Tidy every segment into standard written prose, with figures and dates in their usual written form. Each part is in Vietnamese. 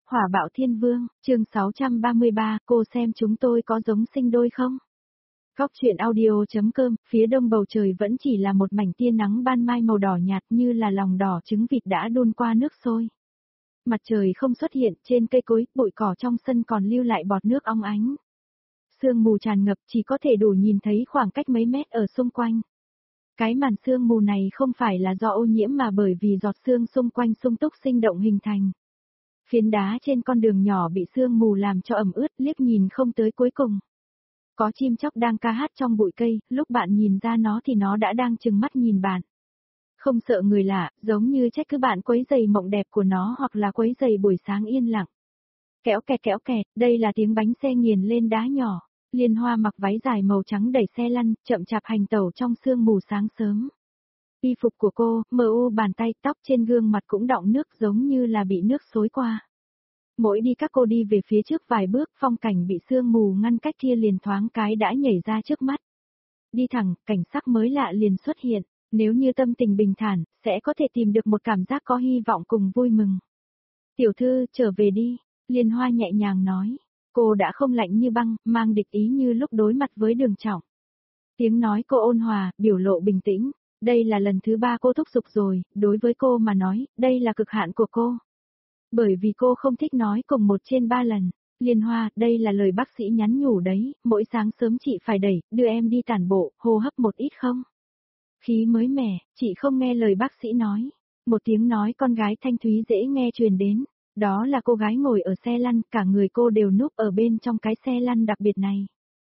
Hỏa bạo thiên vương, chương 633, cô xem chúng tôi có giống sinh đôi không? Góc truyện audio.com, phía đông bầu trời vẫn chỉ là một mảnh tia nắng ban mai màu đỏ nhạt như là lòng đỏ trứng vịt đã đun qua nước sôi. Mặt trời không xuất hiện, trên cây cối, bụi cỏ trong sân còn lưu lại bọt nước óng ánh. Sương mù tràn ngập chỉ có thể đủ nhìn thấy khoảng cách mấy mét ở xung quanh. Cái màn sương mù này không phải là do ô nhiễm mà bởi vì giọt sương xung quanh sung túc sinh động hình thành. Phiến đá trên con đường nhỏ bị sương mù làm cho ẩm ướt, liếc nhìn không tới cuối cùng. Có chim chóc đang ca hát trong bụi cây, lúc bạn nhìn ra nó thì nó đã đang trừng mắt nhìn bạn. Không sợ người lạ, giống như trách cứ bạn quấy rầy mộng đẹp của nó hoặc là quấy rầy buổi sáng yên lặng. Kéo kẹt, đây là tiếng bánh xe nghiền lên đá nhỏ. Liên Hoa mặc váy dài màu trắng đẩy xe lăn, chậm chạp hành tẩu trong sương mù sáng sớm. Y phục của cô, mờ u bàn tay, tóc trên gương mặt cũng đọng nước giống như là bị nước xối qua. Mỗi đi các cô đi về phía trước vài bước, phong cảnh bị sương mù ngăn cách kia liền thoáng cái đã nhảy ra trước mắt. Đi thẳng, cảnh sắc mới lạ liền xuất hiện, nếu như tâm tình bình thản, sẽ có thể tìm được một cảm giác có hy vọng cùng vui mừng. Tiểu thư, trở về đi, Liên Hoa nhẹ nhàng nói. Cô đã không lạnh như băng, mang địch ý như lúc đối mặt với Đường Trọng. Tiếng nói cô ôn hòa, biểu lộ bình tĩnh. Đây là lần thứ 3 cô thúc giục rồi, đối với cô mà nói, đây là cực hạn của cô. Bởi vì cô không thích nói cùng 1 trên 3 lần. Liên Hoa, đây là lời bác sĩ nhắn nhủ đấy, mỗi sáng sớm chị phải đẩy, đưa em đi tản bộ, hô hấp một ít không? Khí mới mẻ, chị không nghe lời bác sĩ nói. Một tiếng nói con gái thanh thúy dễ nghe truyền đến. Đó là cô gái ngồi ở xe lăn, cả người cô đều núp ở bên trong cái xe lăn đặc biệt này.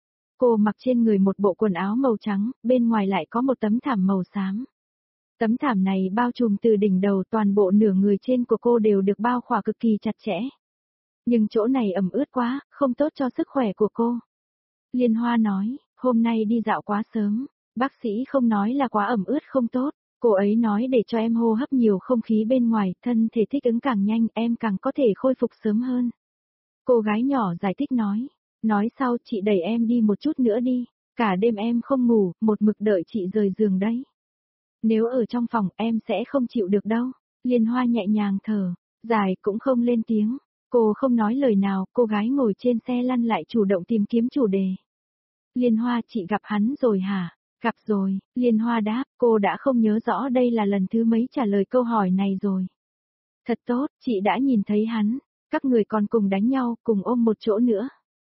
Cô mặc trên người một bộ quần áo màu trắng, bên ngoài lại có một tấm thảm màu xám. Tấm thảm này bao trùm từ đỉnh đầu, toàn bộ nửa người trên của cô đều được bao khỏa cực kỳ chặt chẽ. Nhưng chỗ này ẩm ướt quá, không tốt cho sức khỏe của cô. Liên Hoa nói, hôm nay đi dạo quá sớm, bác sĩ không nói là quá ẩm ướt không tốt. Cô ấy nói để cho em hô hấp nhiều không khí bên ngoài, thân thể thích ứng càng nhanh, em càng có thể khôi phục sớm hơn. Cô gái nhỏ giải thích nói sau chị đẩy em đi một chút nữa đi, cả đêm em không ngủ, một mực đợi chị rời giường đấy. Nếu ở trong phòng em sẽ không chịu được đâu. Liên Hoa nhẹ nhàng thở, dài cũng không lên tiếng. Cô không nói lời nào, cô gái ngồi trên xe lăn lại chủ động tìm kiếm chủ đề. Liên Hoa, chị gặp hắn rồi hả? Gặp rồi, Liên Hoa đáp, cô đã không nhớ rõ đây là lần thứ mấy trả lời câu hỏi này rồi. Thật tốt, chị đã nhìn thấy hắn, các người còn cùng đánh nhau, cùng ôm một chỗ nữa.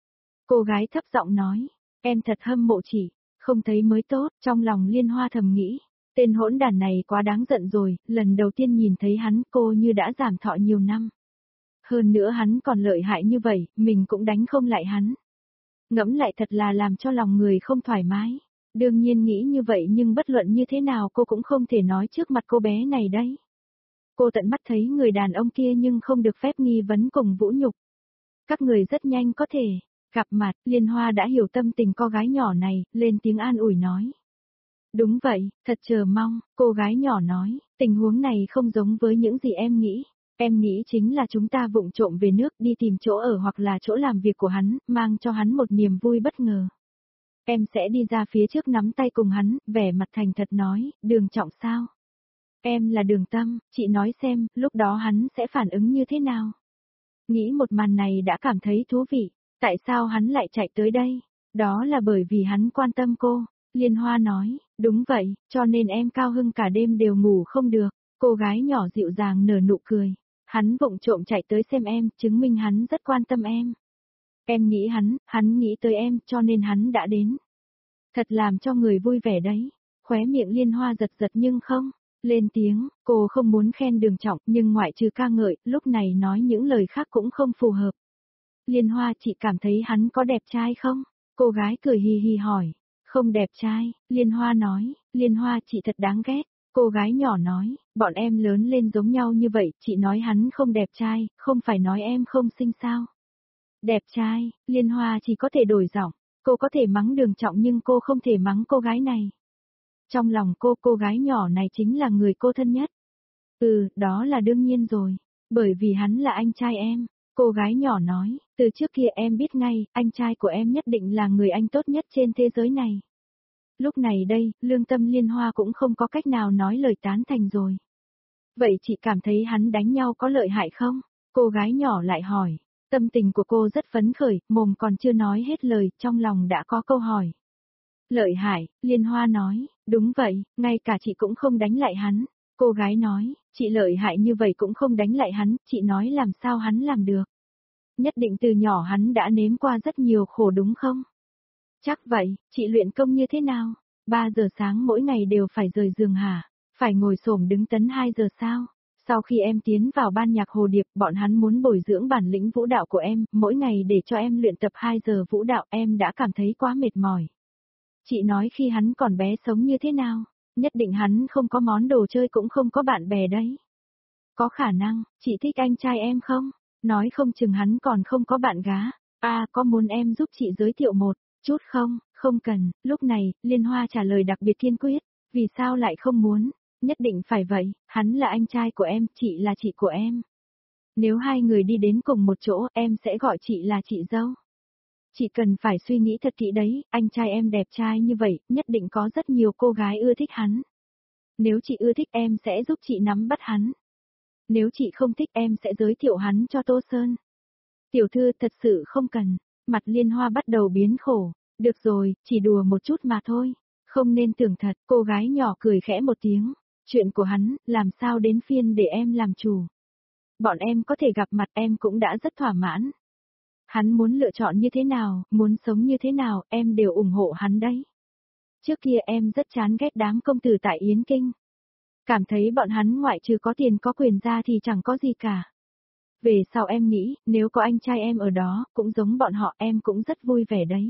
Cô gái thấp giọng nói, em thật hâm mộ chị, không thấy mới tốt, trong lòng Liên Hoa thầm nghĩ. Tên hỗn đản này quá đáng giận rồi, lần đầu tiên nhìn thấy hắn cô như đã giảm thọ nhiều năm. Hơn nữa hắn còn lợi hại như vậy, mình cũng đánh không lại hắn. Ngẫm lại thật là làm cho lòng người không thoải mái. Đương nhiên nghĩ như vậy nhưng bất luận như thế nào cô cũng không thể nói trước mặt cô bé này đấy. Cô tận mắt thấy người đàn ông kia nhưng không được phép nghi vấn cùng vũ nhục. Các người rất nhanh có thể gặp mặt, Liên Hoa đã hiểu tâm tình cô gái nhỏ này, lên tiếng an ủi nói. Đúng vậy, thật chờ mong, cô gái nhỏ nói, tình huống này không giống với những gì em nghĩ. Em nghĩ chính là chúng ta vụng trộm về nước đi tìm chỗ ở hoặc là chỗ làm việc của hắn, mang cho hắn một niềm vui bất ngờ. Em sẽ đi ra phía trước nắm tay cùng hắn, vẻ mặt thành thật nói, Đường Trọng sao? Em là Đường Tâm, chị nói xem, lúc đó hắn sẽ phản ứng như thế nào? Nghĩ một màn này đã cảm thấy thú vị, tại sao hắn lại chạy tới đây? Đó là bởi vì hắn quan tâm cô. Liên Hoa nói, đúng vậy, cho nên em cao hưng cả đêm đều ngủ không được. Cô gái nhỏ dịu dàng nở nụ cười. Hắn vụng trộm chạy tới xem em, chứng minh hắn rất quan tâm em. Em nghĩ hắn nghĩ tới em, cho nên hắn đã đến. Thật làm cho người vui vẻ đấy. Khóe miệng Liên Hoa giật giật nhưng không lên tiếng, cô không muốn khen Đường Trọng, nhưng ngoại trừ ca ngợi, lúc này nói những lời khác cũng không phù hợp. Liên Hoa, chị cảm thấy hắn có đẹp trai không? Cô gái cười hì hì hỏi. Không đẹp trai, Liên Hoa nói, Liên Hoa chị thật đáng ghét. Cô gái nhỏ nói, bọn em lớn lên giống nhau như vậy, chị nói hắn không đẹp trai, không phải nói em không xinh sao? Đẹp trai, Liên Hoa chỉ có thể đổi giọng, cô có thể mắng Đường Trọng nhưng cô không thể mắng cô gái này. Trong lòng cô gái nhỏ này chính là người cô thân nhất. Đó là đương nhiên rồi, bởi vì hắn là anh trai em. Cô gái nhỏ nói, từ trước kia em biết ngay, anh trai của em nhất định là người anh tốt nhất trên thế giới này. Lúc này đây, lương tâm Liên Hoa cũng không có cách nào nói lời tán thành rồi. Vậy chị cảm thấy hắn đánh nhau có lợi hại không? Cô gái nhỏ lại hỏi. Tâm tình của cô rất phấn khởi, mồm còn chưa nói hết lời, trong lòng đã có câu hỏi. Lợi hại, Liên Hoa nói, đúng vậy, ngay cả chị cũng không đánh lại hắn. Cô gái nói, chị lợi hại như vậy cũng không đánh lại hắn, chị nói làm sao hắn làm được. Nhất định từ nhỏ hắn đã nếm qua rất nhiều khổ đúng không? Chắc vậy, chị luyện công như thế nào? 3 giờ sáng mỗi ngày đều phải rời giường hả? Phải ngồi xổm đứng tấn 2 giờ sao? Sau khi em tiến vào ban nhạc Hồ Điệp, bọn hắn muốn bồi dưỡng bản lĩnh vũ đạo của em, mỗi ngày để cho em luyện tập 2 giờ vũ đạo em đã cảm thấy quá mệt mỏi. Chị nói khi hắn còn bé sống như thế nào? Nhất định hắn không có món đồ chơi cũng không có bạn bè đấy. Có khả năng, chị thích anh trai em không? Nói không chừng hắn còn không có bạn gá. Có muốn em giúp chị giới thiệu một chút không? Không cần, lúc này, Liên Hoa trả lời đặc biệt kiên quyết. Vì sao lại không muốn? Nhất định phải vậy, hắn là anh trai của em, chị là chị của em. Nếu hai người đi đến cùng một chỗ, em sẽ gọi chị là chị dâu. Chị cần phải suy nghĩ thật kỹ đấy, anh trai em đẹp trai như vậy, nhất định có rất nhiều cô gái ưa thích hắn. Nếu chị ưa thích em sẽ giúp chị nắm bắt hắn. Nếu chị không thích em sẽ giới thiệu hắn cho Tô Sơn. Tiểu thư thật sự không cần. Mặt Liên Hoa bắt đầu biến khổ. Được rồi, chỉ đùa một chút mà thôi. Không nên tưởng thật, cô gái nhỏ cười khẽ một tiếng. Chuyện của hắn, làm sao đến phiên để em làm chủ. Bọn em có thể gặp mặt em cũng đã rất thỏa mãn. Hắn muốn lựa chọn như thế nào, muốn sống như thế nào, em đều ủng hộ hắn đấy. Trước kia em rất chán ghét đám công tử tại Yến Kinh. Cảm thấy bọn hắn ngoại trừ có tiền có quyền ra thì chẳng có gì cả. Về sau em nghĩ, nếu có anh trai em ở đó, cũng giống bọn họ em cũng rất vui vẻ đấy.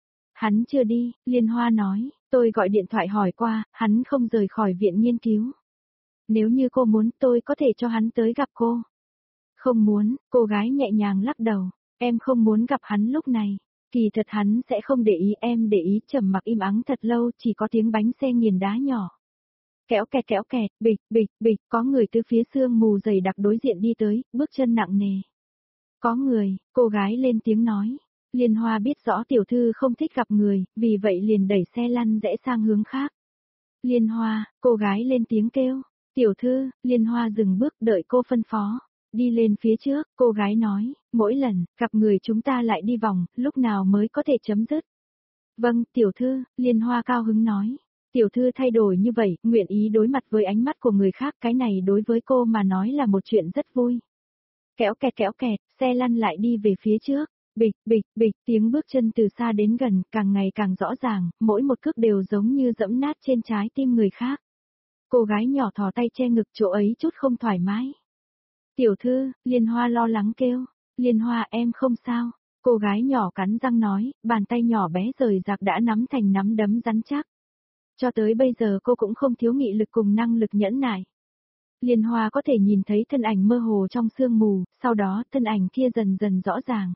Hắn chưa đi, Liên Hoa nói, tôi gọi điện thoại hỏi qua, hắn không rời khỏi viện nghiên cứu. Nếu như cô muốn tôi có thể cho hắn tới gặp cô. Không muốn, cô gái nhẹ nhàng lắc đầu, em không muốn gặp hắn lúc này. Kỳ thật hắn sẽ không để ý em để ý trầm mặc im ắng thật lâu chỉ có tiếng bánh xe nghiền đá nhỏ. Kéo kẹt, bịch, có người từ phía sương mù dày đặc đối diện đi tới, bước chân nặng nề. Có người, cô gái lên tiếng nói. Liên Hoa biết rõ tiểu thư không thích gặp người, vì vậy liền đẩy xe lăn rẽ sang hướng khác. Liên Hoa, cô gái lên tiếng kêu. Tiểu thư, Liên Hoa dừng bước đợi cô phân phó. Đi lên phía trước, cô gái nói, mỗi lần, gặp người chúng ta lại đi vòng, lúc nào mới có thể chấm dứt. Vâng, tiểu thư, Liên Hoa cao hứng nói. Tiểu thư thay đổi như vậy, nguyện ý đối mặt với ánh mắt của người khác, cái này đối với cô mà nói là một chuyện rất vui. Kéo kẹt, xe lăn lại đi về phía trước. Bịch, tiếng bước chân từ xa đến gần, càng ngày càng rõ ràng, mỗi một cước đều giống như dẫm nát trên trái tim người khác. Cô gái nhỏ thò tay che ngực chỗ ấy chút không thoải mái. Tiểu thư, Liên Hoa lo lắng kêu. Liên Hoa em không sao. Cô gái nhỏ cắn răng nói, bàn tay nhỏ bé rời rạc đã nắm thành nắm đấm rắn chắc. Cho tới bây giờ cô cũng không thiếu nghị lực cùng năng lực nhẫn nại. Liên Hoa có thể nhìn thấy thân ảnh mơ hồ trong sương mù, sau đó thân ảnh kia dần dần rõ ràng.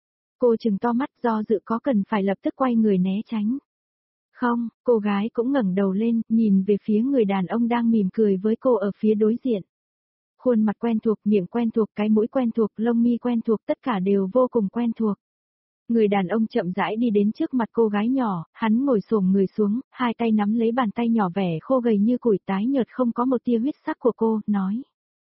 Cô trừng to mắt do dự có cần phải lập tức quay người né tránh. Không, cô gái cũng ngẩng đầu lên, nhìn về phía người đàn ông đang mỉm cười với cô ở phía đối diện. Khuôn mặt quen thuộc, miệng quen thuộc, cái mũi quen thuộc, lông mi quen thuộc, tất cả đều vô cùng quen thuộc. Người đàn ông chậm rãi đi đến trước mặt cô gái nhỏ, hắn ngồi xổm người xuống, hai tay nắm lấy bàn tay nhỏ vẻ khô gầy như củi tái nhợt không có một tia huyết sắc của cô, nói.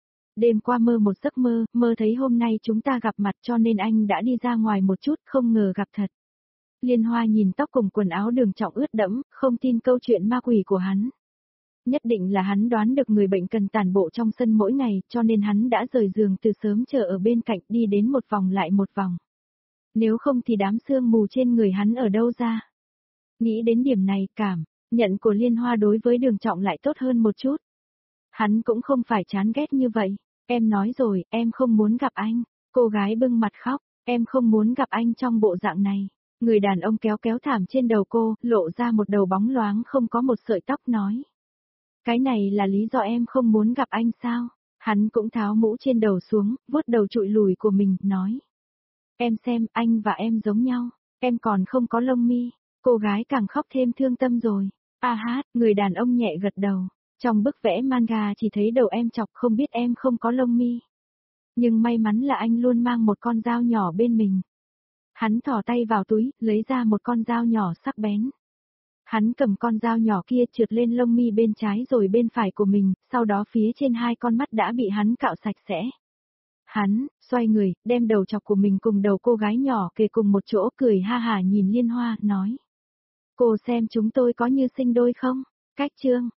Đêm qua mơ một giấc mơ, mơ thấy hôm nay chúng ta gặp mặt cho nên anh đã đi ra ngoài một chút, không ngờ gặp thật. Liên Hoa nhìn tóc cùng quần áo Đường Trọng ướt đẫm, không tin câu chuyện ma quỷ của hắn. Nhất định là hắn đoán được người bệnh cần tản bộ trong sân mỗi ngày, cho nên hắn đã rời giường từ sớm chờ ở bên cạnh đi đến một vòng lại một vòng. Nếu không thì đám sương mù trên người hắn ở đâu ra? Nghĩ đến điểm này, cảm nhận của Liên Hoa đối với Đường Trọng lại tốt hơn một chút. Hắn cũng không phải chán ghét như vậy. Em nói rồi, em không muốn gặp anh. Cô gái bưng mặt khóc, em không muốn gặp anh trong bộ dạng này. Người đàn ông kéo thảm trên đầu cô, lộ ra một đầu bóng loáng không có một sợi tóc nói. Cái này là lý do em không muốn gặp anh sao? Hắn cũng tháo mũ trên đầu xuống, vuốt đầu trụi lùi của mình, nói. Em xem, anh và em giống nhau, em còn không có lông mi. Cô gái càng khóc thêm thương tâm rồi. Người đàn ông nhẹ gật đầu. Trong bức vẽ manga chỉ thấy đầu em chọc không biết em không có lông mi. Nhưng may mắn là anh luôn mang một con dao nhỏ bên mình. Hắn thò tay vào túi, lấy ra một con dao nhỏ sắc bén. Hắn cầm con dao nhỏ kia trượt lên lông mi bên trái rồi bên phải của mình, sau đó phía trên hai con mắt đã bị hắn cạo sạch sẽ. Hắn, xoay người, đem đầu chọc của mình cùng đầu cô gái nhỏ kề cùng một chỗ cười ha hả nhìn Liên Hoa, nói. Cô xem chúng tôi có như sinh đôi không? Cách chương.